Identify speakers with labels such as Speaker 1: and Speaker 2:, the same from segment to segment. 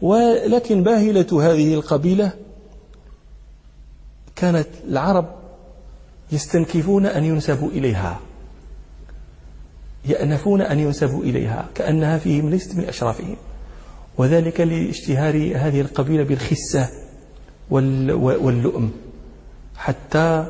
Speaker 1: ولكن باهلة هذه القبيلة كانت العرب يستنكفون أن ينسبوا إليها، يأنفون أن ينسبوا إليها كأنها فيهم ليست من أشرافهم، وذلك لاشتهار هذه القبيلة بالخسة واللؤم، حتى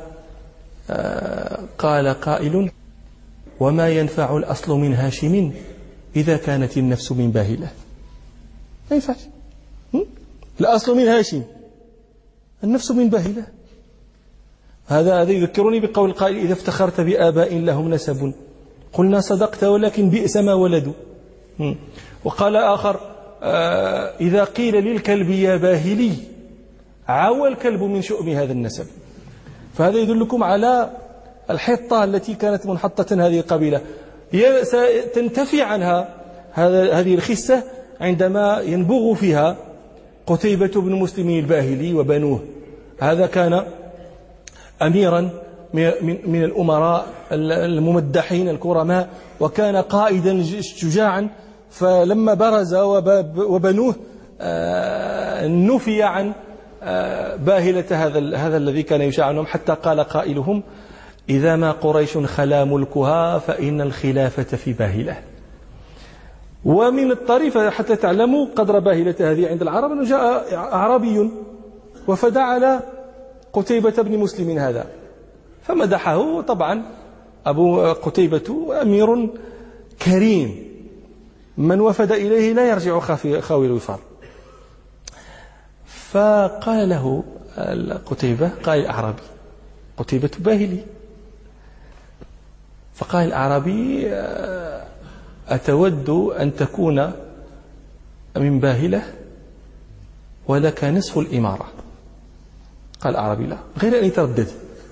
Speaker 1: قال قائل: وما ينفع الأصل من هاشم إذا كانت النفس من باهلة. ما ينفعش، الأصل من هاشم، النفس من باهلة. هذا يذكرني بقول القائل: إذا افتخرت بآباء لهم نسب قلنا صدقت ولكن بئس ما ولدوا. وقال آخر: إذا قيل للكلب يا باهلي عوى الكلب من شؤم هذا النسب. فهذا يدلكم على الحطة التي كانت منحطة هذه القبيلة، ستنتفي عنها هذه الخسة عندما ينبغ فيها قتيبة بن مسلم الباهلي وبنوه. هذا كان أميرا من الأمراء الممدحين الكرماء، وكان قائدا شجاعا، فلما برز وبنوه نفي عن باهلة هذا الذي كان يشاع عنهم، حتى قال قائلهم: إذا ما قريش خلا ملكها فإن الخلافة في باهلة. ومن الطريف حتى تعلموا قدر باهلة هذه عند العرب أنه جاء أعرابي وفد على قتيبة بن مسلم هذا فمدحه. طبعا أبو قتيبة أمير كريم، من وفد إليه لا يرجع خاوي الوفار. فقال له قتيبة، قال الأعرابي: قتيبة باهلي. فقال الأعرابي: أتود أن تكون من باهلة ولك نصف الإمارة؟ قال الأعرابي: لا، غير أن يتردد.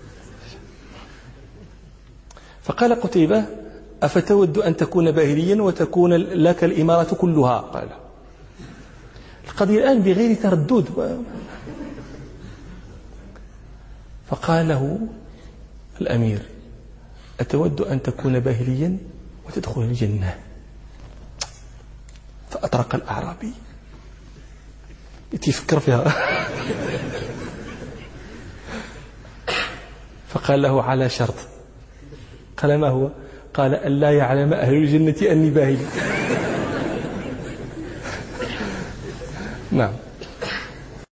Speaker 1: فقال قتيبة: أفتود أن تكون باهليا وتكون لك الإمارة كلها؟ قال: القضية الآن بغير تردد. فقال له الأمير: أتود أن تكون باهليا وتدخل الجنة؟ فأطرق الأعرابي يتفكر فيها. فقال له: على شرط. قال: ما هو؟ قال: أن لا يعلم أهل الجنة أني باهلي.